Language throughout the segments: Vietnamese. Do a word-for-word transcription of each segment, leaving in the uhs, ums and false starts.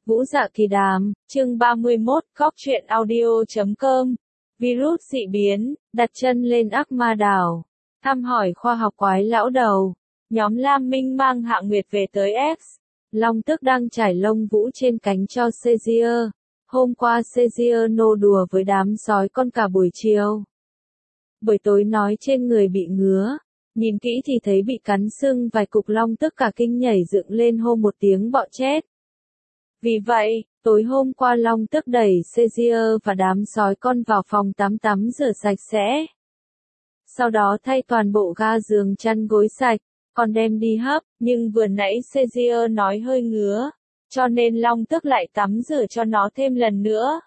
Vũ Dạ Kỳ Đàm, chương ba mươi mốt, cóc truyện audio chấm com. Virus dị biến, đặt chân lên Ác Ma Đảo. Thăm hỏi khoa học quái lão đầu. Nhóm Lam Minh mang Hạ Nguyệt về tới X. Long Tức đang trải lông vũ trên cánh cho Sezier. Hôm qua Sezier nô đùa với đám sói con cả buổi chiều. Buổi tối nói trên người bị ngứa. Nhìn kỹ thì thấy bị cắn sưng vài cục. Long Tức cả kinh nhảy dựng lên hô một tiếng bọ chết. Vì vậy, tối hôm qua Long Tức đẩy Sezier và đám sói con vào phòng tắm tắm rửa sạch sẽ. Sau đó thay toàn bộ ga giường chăn gối sạch, còn đem đi hấp, nhưng vừa nãy Sezier nói hơi ngứa, cho nên Long Tức lại tắm rửa cho nó thêm lần nữa.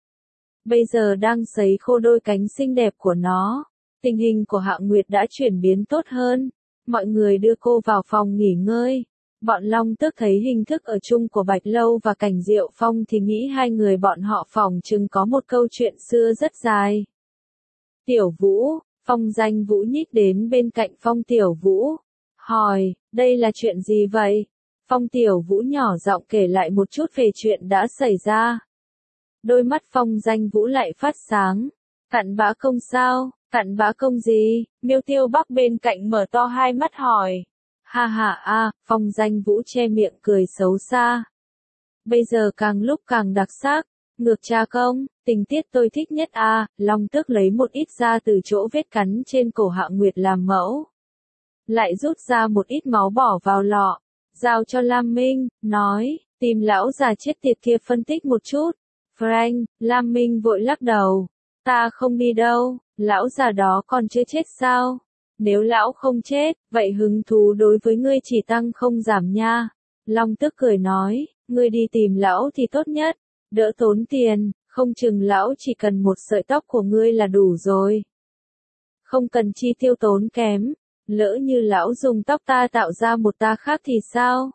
Bây giờ đang sấy khô đôi cánh xinh đẹp của nó, tình hình của Hạ Nguyệt đã chuyển biến tốt hơn, mọi người đưa cô vào phòng nghỉ ngơi. Bọn Long Tức thấy hình thức ở chung của Bạch Lâu và Cảnh Diệu Phong thì nghĩ hai người bọn họ phỏng chừng có một câu chuyện xưa rất dài. Tiểu Vũ, Phong Danh Vũ nhích đến bên cạnh Phong Tiểu Vũ, hỏi, đây là chuyện gì vậy? Phong Tiểu Vũ nhỏ giọng kể lại một chút về chuyện đã xảy ra. Đôi mắt Phong Danh Vũ lại phát sáng. Cặn bã công sao? Cặn bã công gì? Miêu Tiêu Bắc bên cạnh mở to hai mắt hỏi. Ha ha a, Phong Danh Vũ che miệng cười xấu xa. Bây giờ càng lúc càng đặc sắc, ngược cha công, tình tiết tôi thích nhất a, Long Tức lấy một ít ra từ chỗ vết cắn trên cổ Hạ Nguyệt làm mẫu. Lại rút ra một ít máu bỏ vào lọ, giao cho Lam Minh, nói, tìm lão già chết tiệt kia phân tích một chút. Frank, Lam Minh vội lắc đầu, ta không đi đâu, lão già đó còn chưa chết sao? Nếu lão không chết, vậy hứng thú đối với ngươi chỉ tăng không giảm nha. Long Tức cười nói, ngươi đi tìm lão thì tốt nhất, đỡ tốn tiền, không chừng lão chỉ cần một sợi tóc của ngươi là đủ rồi. Không cần chi tiêu tốn kém, lỡ như lão dùng tóc ta tạo ra một ta khác thì sao?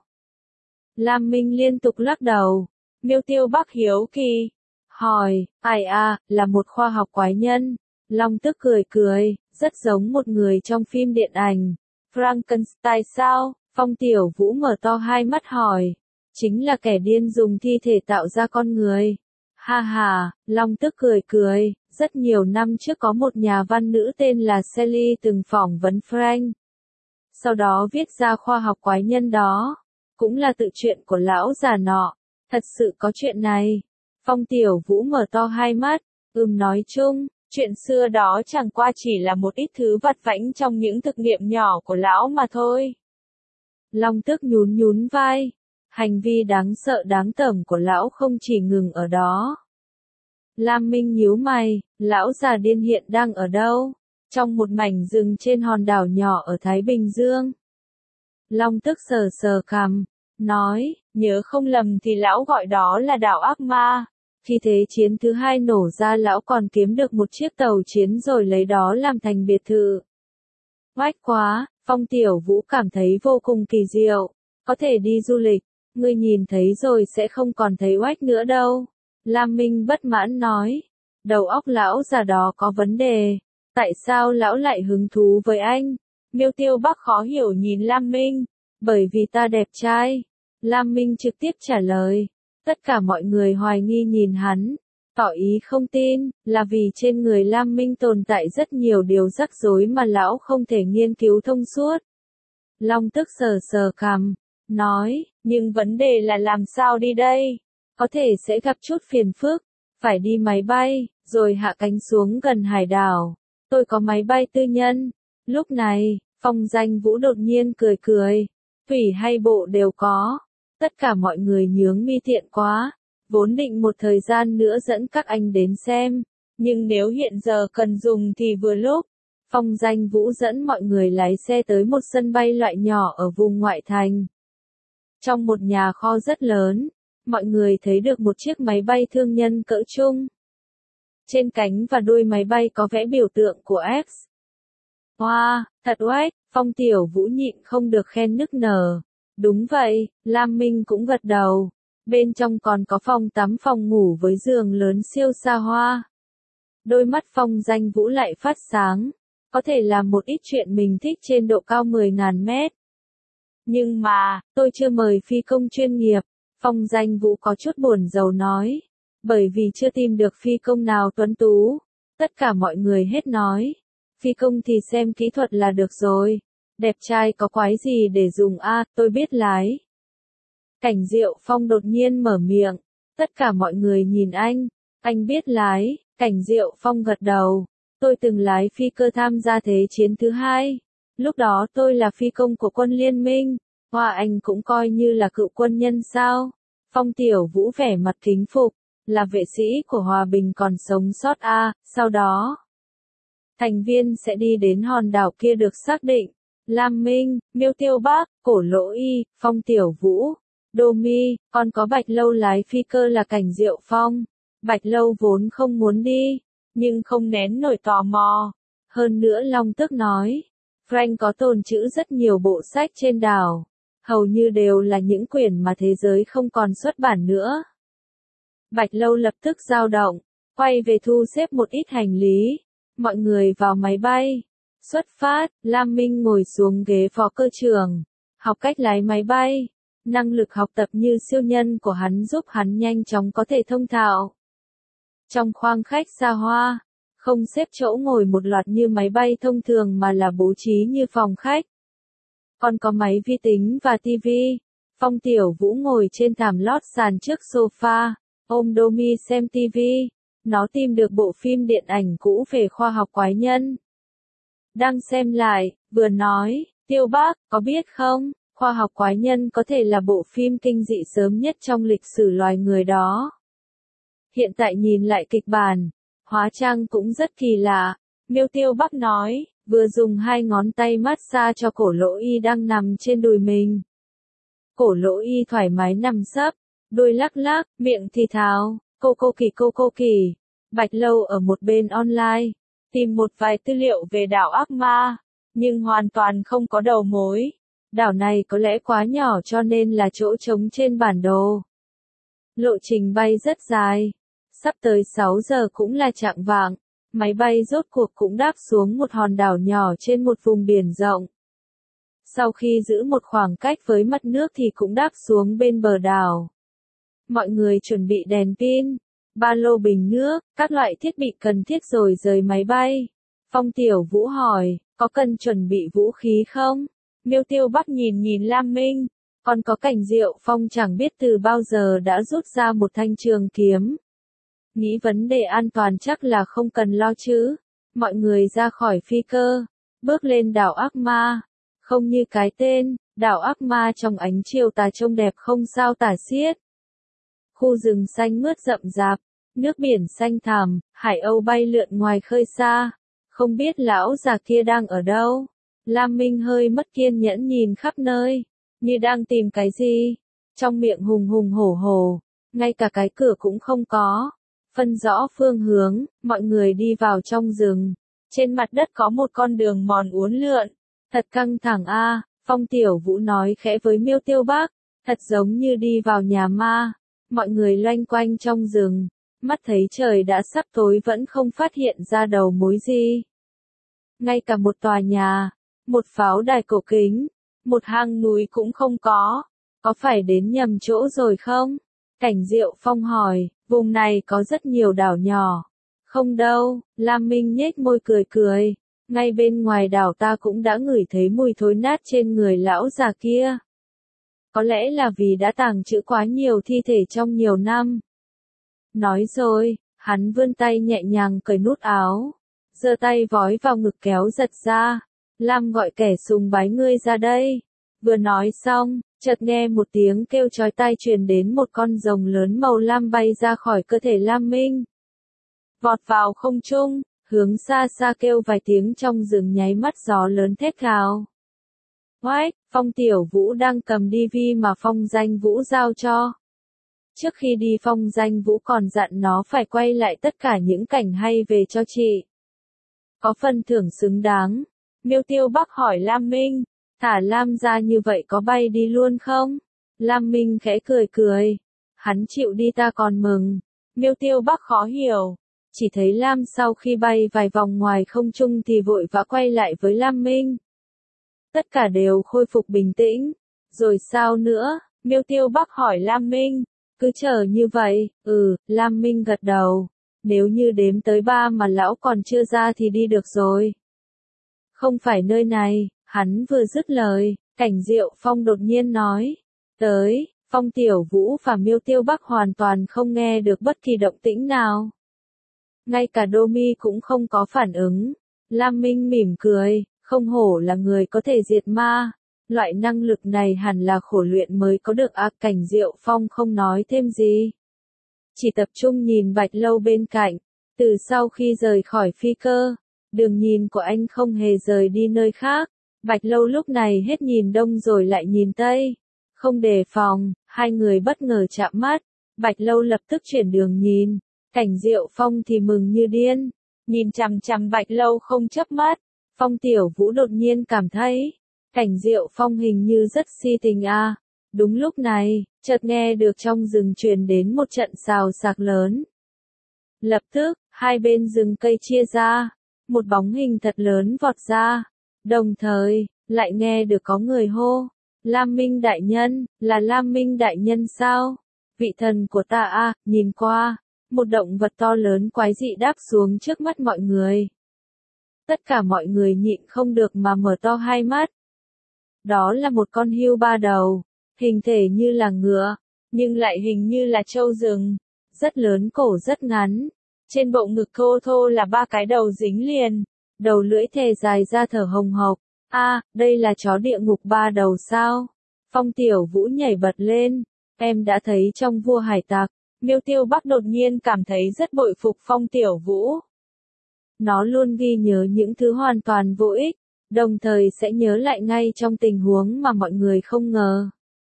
Lam Minh liên tục lắc đầu. Miêu Tiêu Bắc hiếu kỳ, hỏi, ai à, là một khoa học quái nhân. Long Tức cười cười, rất giống một người trong phim điện ảnh. Frankenstein sao? Phong Tiểu Vũ mở to hai mắt hỏi. Chính là kẻ điên dùng thi thể tạo ra con người. Ha ha, Long Tức cười cười, rất nhiều năm trước có một nhà văn nữ tên là Sally từng phỏng vấn Frank. Sau đó viết ra khoa học quái nhân đó. Cũng là tự truyện của lão già nọ. Thật sự có chuyện này. Phong Tiểu Vũ mở to hai mắt, ừm nói chung. Chuyện xưa đó chẳng qua chỉ là một ít thứ vặt vãnh trong những thực nghiệm nhỏ của lão mà thôi. Long Tức nhún nhún vai. Hành vi đáng sợ đáng tởm của lão không chỉ ngừng ở đó. Lam Minh nhíu mày, lão già điên hiện đang ở đâu? Trong một mảnh rừng trên hòn đảo nhỏ ở Thái Bình Dương. Long Tức sờ sờ cằm, nói, nhớ không lầm thì lão gọi đó là đảo Ác Ma. Khi Thế chiến thứ hai nổ ra lão còn kiếm được một chiếc tàu chiến rồi lấy đó làm thành biệt thự. Oách quá, Phong Tiểu Vũ cảm thấy vô cùng kỳ diệu. Có thể đi du lịch, ngươi nhìn thấy rồi sẽ không còn thấy oách nữa đâu. Lam Minh bất mãn nói, đầu óc lão già đó có vấn đề. Tại sao lão lại hứng thú với anh? Miêu Tiêu Bắc khó hiểu nhìn Lam Minh. Bởi vì ta đẹp trai. Lam Minh trực tiếp trả lời. Tất cả mọi người hoài nghi nhìn hắn, tỏ ý không tin, là vì trên người Lam Minh tồn tại rất nhiều điều rắc rối mà lão không thể nghiên cứu thông suốt. Long Tức sờ sờ cằm, nói, nhưng vấn đề là làm sao đi đây? Có thể sẽ gặp chút phiền phức, phải đi máy bay, rồi hạ cánh xuống gần hải đảo. Tôi có máy bay tư nhân. Lúc này, Phong Danh Vũ đột nhiên cười cười, thủy hay bộ đều có. Tất cả mọi người nhướng mi tiện quá, vốn định một thời gian nữa dẫn các anh đến xem, nhưng nếu hiện giờ cần dùng thì vừa lúc. Phong Danh Vũ dẫn mọi người lái xe tới một sân bay loại nhỏ ở vùng ngoại thành. Trong một nhà kho rất lớn, mọi người thấy được một chiếc máy bay thương nhân cỡ trung. Trên cánh và đuôi máy bay có vẽ biểu tượng của X. Wow, thật oách, Phong Tiểu Vũ nhịn không được khen nức nở. Đúng vậy, Lam Minh cũng gật đầu. Bên trong còn có phòng tắm phòng ngủ với giường lớn siêu xa hoa. Đôi mắt Phong Danh Vũ lại phát sáng. Có thể làm một ít chuyện mình thích trên độ cao mười ngàn mét. Nhưng mà, tôi chưa mời phi công chuyên nghiệp. Phong Danh Vũ có chút buồn rầu nói. Bởi vì chưa tìm được phi công nào tuấn tú. Tất cả mọi người hết nói. Phi công thì xem kỹ thuật là được rồi. Đẹp trai có quái gì để dùng a, à, tôi biết lái. Cảnh Diệu Phong đột nhiên mở miệng. Tất cả mọi người nhìn anh. Anh biết lái. Cảnh Diệu Phong gật đầu. Tôi từng lái phi cơ tham gia Thế chiến thứ hai. Lúc đó tôi là phi công của quân liên minh. Hoa anh cũng coi như là cựu quân nhân sao. Phong Tiểu Vũ vẻ mặt kính phục. Là vệ sĩ của hòa bình còn sống sót a, à, sau đó. Thành viên sẽ đi đến hòn đảo kia được xác định. Lam Minh, Miêu Tiêu Bác, Cổ Lỗ Y, Phong Tiểu Vũ, Đô Mi, còn có Bạch Lâu lái phi cơ là Cảnh Diệu Phong. Bạch Lâu vốn không muốn đi, nhưng không nén nổi tò mò. Hơn nữa Long Tức nói, Frank có tồn trữ rất nhiều bộ sách trên đảo. Hầu như đều là những quyển mà thế giới không còn xuất bản nữa. Bạch Lâu lập tức dao động, quay về thu xếp một ít hành lý. Mọi người vào máy bay. Xuất phát, Lam Minh ngồi xuống ghế phó cơ trưởng. Học cách lái máy bay. Năng lực học tập như siêu nhân của hắn giúp hắn nhanh chóng có thể thông thạo. Trong khoang khách xa hoa, không xếp chỗ ngồi một loạt như máy bay thông thường mà là bố trí như phòng khách. Còn có máy vi tính và tivi. Phong Tiểu Vũ ngồi trên thảm lót sàn trước sofa, ôm Đô Mi xem tivi. Nó tìm được bộ phim điện ảnh cũ về khoa học quái nhân. Đang xem lại, vừa nói, Tiêu Bác, có biết không, khoa học quái nhân có thể là bộ phim kinh dị sớm nhất trong lịch sử loài người đó. Hiện tại nhìn lại kịch bản, hóa trang cũng rất kỳ lạ. Miêu Tiêu Bác nói, vừa dùng hai ngón tay massage cho Cổ Lỗ Y đang nằm trên đùi mình. Cổ Lỗ Y thoải mái nằm sấp, đuôi lắc lắc, miệng thì thào, cô cô kỳ cô cô kỳ. Bạch Lâu ở một bên online, tìm một vài tư liệu về đảo Ác Ma, nhưng hoàn toàn không có đầu mối. Đảo này có lẽ quá nhỏ cho nên là chỗ trống trên bản đồ. Lộ trình bay rất dài, sắp tới sáu giờ cũng là chạng vạng, máy bay rốt cuộc cũng đáp xuống một hòn đảo nhỏ trên một vùng biển rộng. Sau khi giữ một khoảng cách với mặt nước thì cũng đáp xuống bên bờ đảo. Mọi người chuẩn bị đèn pin, ba lô bình nước, các loại thiết bị cần thiết rồi rời máy bay. Phong Tiểu Vũ hỏi, có cần chuẩn bị vũ khí không? Miêu Tiêu Bắc nhìn nhìn Lam Minh, còn có Cảnh Diệu Phong chẳng biết từ bao giờ đã rút ra một thanh trường kiếm. Nghĩ vấn đề an toàn chắc là không cần lo chứ. Mọi người ra khỏi phi cơ, bước lên đảo Ác Ma. Không như cái tên, đảo Ác Ma trong ánh chiều tà trông đẹp không sao tả xiết. Khu rừng xanh mướt rậm rạp, nước biển xanh thẳm, hải âu bay lượn ngoài khơi xa. Không biết lão già kia đang ở đâu. Lam Minh hơi mất kiên nhẫn nhìn khắp nơi, như đang tìm cái gì. Trong miệng hùng hùng hổ hổ, ngay cả cái cửa cũng không có. Phân rõ phương hướng, mọi người đi vào trong rừng. Trên mặt đất có một con đường mòn uốn lượn. Thật căng thẳng a, à, Phong Tiểu Vũ nói khẽ với Miêu Tiêu Bác. Thật giống như đi vào nhà ma. Mọi người loanh quanh trong rừng. Mắt thấy trời đã sắp tối vẫn không phát hiện ra đầu mối gì. Ngay cả một tòa nhà, một pháo đài cổ kính, một hang núi cũng không có. Có phải đến nhầm chỗ rồi không? Cảnh Diệu Phong hỏi, vùng này có rất nhiều đảo nhỏ. Không đâu, Lam Minh nhếch môi cười cười. Ngay bên ngoài đảo ta cũng đã ngửi thấy mùi thối nát trên người lão già kia. Có lẽ là vì đã tàng trữ quá nhiều thi thể trong nhiều năm. Nói rồi, hắn vươn tay nhẹ nhàng cởi nút áo. Giơ tay vói vào ngực kéo giật ra. Lam gọi kẻ sùng bái ngươi ra đây. Vừa nói xong, chợt nghe một tiếng kêu chói tai truyền đến, một con rồng lớn màu lam bay ra khỏi cơ thể Lam Minh. Vọt vào không trung, hướng xa xa kêu vài tiếng trong rừng, nháy mắt gió lớn thét gào. Oách, Phong Tiểu Vũ đang cầm đê vê mà Phong Danh Vũ giao cho. Trước khi đi Phong Danh Vũ còn dặn nó phải quay lại tất cả những cảnh hay về cho chị. Có phần thưởng xứng đáng. Miêu Tiêu Bắc hỏi Lam Minh, thả Lam ra như vậy có bay đi luôn không? Lam Minh khẽ cười cười. Hắn chịu đi ta còn mừng. Miêu Tiêu Bắc khó hiểu. Chỉ thấy Lam sau khi bay vài vòng ngoài không trung thì vội vã quay lại với Lam Minh. Tất cả đều khôi phục bình tĩnh. Rồi sao nữa? Miêu Tiêu Bắc hỏi Lam Minh. Cứ chờ như vậy, ừ, Lam Minh gật đầu. Nếu như đếm tới ba mà lão còn chưa ra thì đi được rồi. Không phải nơi này, hắn vừa dứt lời, Cảnh Diệu Phong đột nhiên nói. Tới, Phong Tiểu Vũ và Miêu Tiêu Bắc hoàn toàn không nghe được bất kỳ động tĩnh nào. Ngay cả Đô Mi cũng không có phản ứng. Lam Minh mỉm cười, không hổ là người có thể diệt ma. Loại năng lực này hẳn là khổ luyện mới có được à. Cảnh Diệu Phong không nói thêm gì. Chỉ tập trung nhìn Bạch Lâu bên cạnh. Từ sau khi rời khỏi phi cơ, đường nhìn của anh không hề rời đi nơi khác. Bạch Lâu lúc này hết nhìn đông rồi lại nhìn tây. Không đề phòng, hai người bất ngờ chạm mắt. Bạch Lâu lập tức chuyển đường nhìn. Cảnh Diệu Phong thì mừng như điên. Nhìn chằm chằm Bạch Lâu không chớp mắt. Phong Tiểu Vũ đột nhiên cảm thấy. Cảnh Diệu Phong hình như rất si tình à. Đúng lúc này, chợt nghe được trong rừng truyền đến một trận xào xạc lớn. Lập tức, hai bên rừng cây chia ra. Một bóng hình thật lớn vọt ra. Đồng thời, lại nghe được có người hô. Lam Minh đại nhân, là Lam Minh đại nhân sao? Vị thần của ta à, nhìn qua. Một động vật to lớn quái dị đáp xuống trước mắt mọi người. Tất cả mọi người nhịn không được mà mở to hai mắt. Đó là một con hươu ba đầu, hình thể như là ngựa, nhưng lại hình như là trâu rừng, rất lớn cổ rất ngắn. Trên bộ ngực thô thô là ba cái đầu dính liền, đầu lưỡi thè dài ra thở hồng hộc. A, đây là chó địa ngục ba đầu sao? Phong Tiểu Vũ nhảy bật lên, em đã thấy trong Vua Hải Tặc. Miêu Tiêu Bắc đột nhiên cảm thấy rất bội phục Phong Tiểu Vũ. Nó luôn ghi nhớ những thứ hoàn toàn vô ích, đồng thời sẽ nhớ lại ngay trong tình huống mà mọi người không ngờ.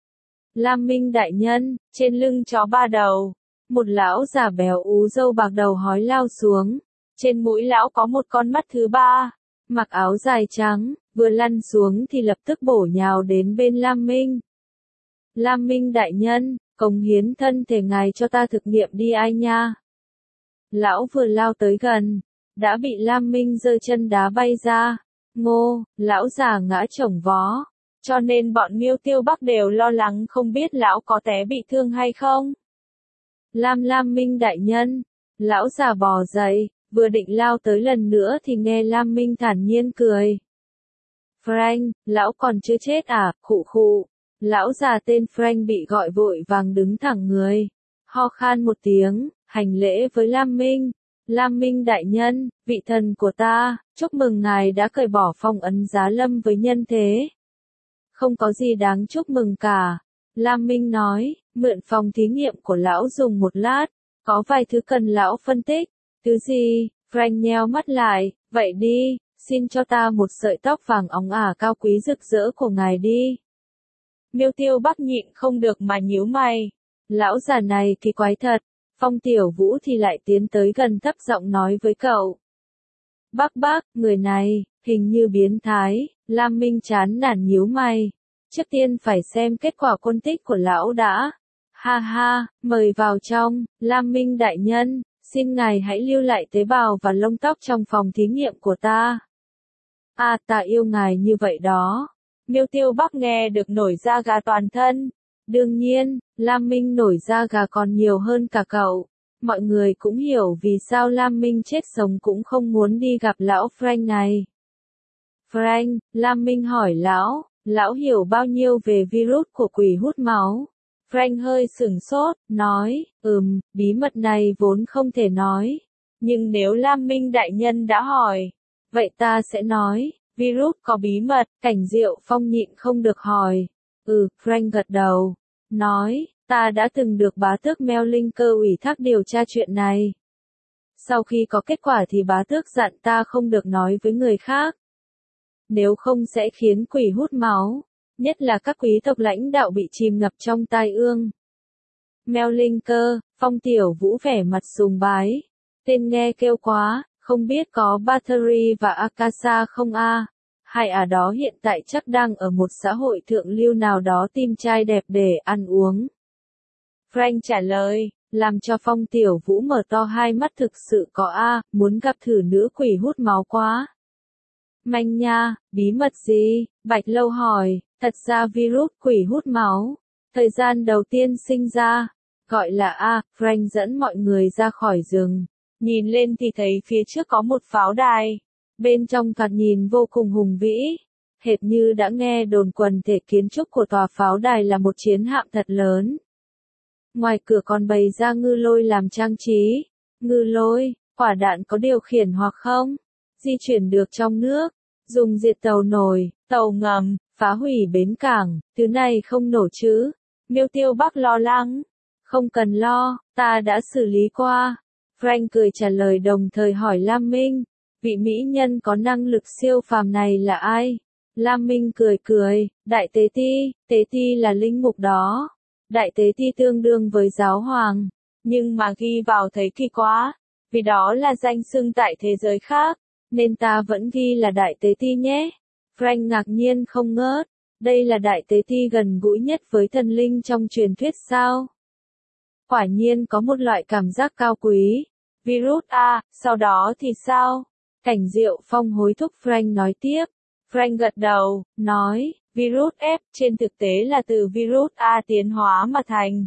Lam Minh đại nhân, trên lưng chó ba đầu, một lão già béo ú râu bạc đầu hói lao xuống. Trên mũi lão có một con mắt thứ ba, mặc áo dài trắng, vừa lăn xuống thì lập tức bổ nhào đến bên Lam Minh. Lam Minh đại nhân, cống hiến thân thể ngài cho ta thực nghiệm đi ai nha. Lão vừa lao tới gần, đã bị Lam Minh giơ chân đá bay ra. Ngô, lão già ngã chồng vó, cho nên bọn Miêu Tiêu Bắc đều lo lắng không biết lão có té bị thương hay không. Lam Lam Minh đại nhân, lão già bò dậy, vừa định lao tới lần nữa thì nghe Lam Minh thản nhiên cười. Frank, lão còn chưa chết à, khụ khụ. Lão già tên Frank bị gọi vội vàng đứng thẳng người, ho khan một tiếng, hành lễ với Lam Minh. Lam Minh đại nhân, vị thần của ta, chúc mừng ngài đã cởi bỏ phong ấn giá lâm với nhân thế. Không có gì đáng chúc mừng cả. Lam Minh nói, mượn phòng thí nghiệm của lão dùng một lát, có vài thứ cần lão phân tích. Thứ gì? Frank nheo mắt lại, vậy đi, xin cho ta một sợi tóc vàng óng ả cao quý rực rỡ của ngài đi. Miêu Tiêu Bắc nhịn không được mà nhíu mày. Lão già này kỳ quái thật. Phong Tiểu Vũ thì lại tiến tới gần thấp giọng nói với cậu. Bác bác, người này, hình như biến thái. Lam Minh chán nản nhíu mày. Trước tiên phải xem kết quả phân tích của lão đã. Ha ha, mời vào trong, Lam Minh đại nhân, xin ngài hãy lưu lại tế bào và lông tóc trong phòng thí nghiệm của ta. À, ta yêu ngài như vậy đó. Miêu Tiêu Bắc nghe được nổi da gà toàn thân. Đương nhiên, Lam Minh nổi da gà còn nhiều hơn cả cậu. Mọi người cũng hiểu vì sao Lam Minh chết sống cũng không muốn đi gặp lão Frank này. Frank, Lam Minh hỏi lão, lão hiểu bao nhiêu về virus của quỷ hút máu? Frank hơi sửng sốt, nói, ừm, bí mật này vốn không thể nói. Nhưng nếu Lam Minh đại nhân đã hỏi, vậy ta sẽ nói, virus có bí mật. Cảnh Diệu Phong nhịn không được hỏi. Ừ, Frank gật đầu, nói, ta đã từng được bá tước Mel Linh Cơ ủy thác điều tra chuyện này. Sau khi có kết quả thì bá tước dặn ta không được nói với người khác. Nếu không sẽ khiến quỷ hút máu, nhất là các quý tộc lãnh đạo bị chìm ngập trong tai ương. Mel Linh Cơ, Phong Tiểu Vũ vẻ mặt sùng bái. Tên nghe kêu quá, không biết có Battery và Akasa không a? Hai ả đó hiện tại chắc đang ở một xã hội thượng lưu nào đó tìm trai đẹp để ăn uống. Frank trả lời, làm cho Phong Tiểu Vũ mở to hai mắt. Thực sự có a, muốn gặp thử nữ quỷ hút máu quá. Manh nha, bí mật gì? Bạch Lâu hỏi, thật ra virus quỷ hút máu, Thời gian đầu tiên sinh ra, gọi là A, Frank dẫn mọi người ra khỏi rừng. Nhìn lên thì thấy phía trước có một pháo đài. Bên trong thoạt nhìn vô cùng hùng vĩ. Hệt như đã nghe đồn quần thể kiến trúc của tòa pháo đài là một chiến hạm thật lớn. Ngoài cửa còn bày ra ngư lôi làm trang trí. Ngư lôi, quả đạn có điều khiển hoặc không? Di chuyển được trong nước. Dùng diệt tàu nổi, tàu ngầm, phá hủy bến cảng, thứ này không nổ chứ? Miêu Tiêu Bắc lo lắng. Không cần lo, ta đã xử lý qua. Frank cười trả lời đồng thời hỏi Lam Minh, vị mỹ nhân có năng lực siêu phàm này là ai? Lam Minh cười cười, Đại Tế Ti, Tế Ti là linh mục đó. Đại Tế Ti tương đương với giáo hoàng, nhưng mà ghi vào thấy kỳ quá, vì đó là danh xưng tại thế giới khác, nên ta vẫn ghi là Đại Tế Ti nhé. Frank ngạc nhiên không ngớt, đây là Đại Tế Ti gần gũi nhất với thần linh trong truyền thuyết sao? Quả nhiên có một loại cảm giác cao quý. Virus A, sau đó thì sao? Cảnh Diệu Phong hối thúc Frank nói tiếp. Frank gật đầu, nói, virus F trên thực tế là từ virus A tiến hóa mà thành.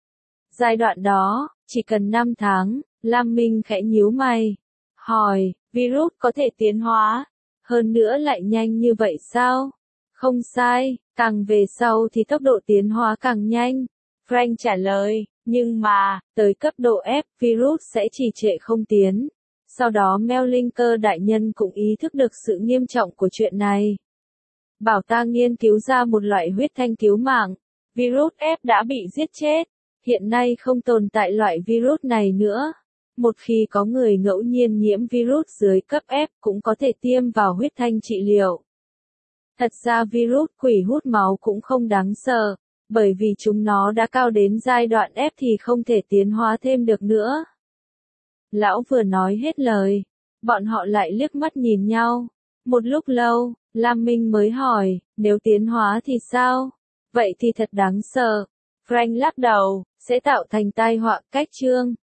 Giai đoạn đó, chỉ cần năm tháng, Lam Minh khẽ nhíu mày. Hỏi, virus có thể tiến hóa, hơn nữa lại nhanh như vậy sao? Không sai, càng về sau thì tốc độ tiến hóa càng nhanh. Frank trả lời, nhưng mà, tới cấp độ F, virus sẽ trì trệ không tiến. Sau đó Mellinker đại nhân cũng ý thức được sự nghiêm trọng của chuyện này. Bảo ta nghiên cứu ra một loại huyết thanh cứu mạng. Virus F đã bị giết chết. Hiện nay không tồn tại loại virus này nữa. Một khi có người ngẫu nhiên nhiễm virus dưới cấp F cũng có thể tiêm vào huyết thanh trị liệu. Thật ra virus quỷ hút máu cũng không đáng sợ, bởi vì chúng nó đã cao đến giai đoạn F thì không thể tiến hóa thêm được nữa. Lão vừa nói hết lời, bọn họ lại liếc mắt nhìn nhau. Một lúc lâu, Lam Minh mới hỏi, nếu tiến hóa thì sao? Vậy thì thật đáng sợ. Frank lắc đầu, sẽ tạo thành tai họa cách chương.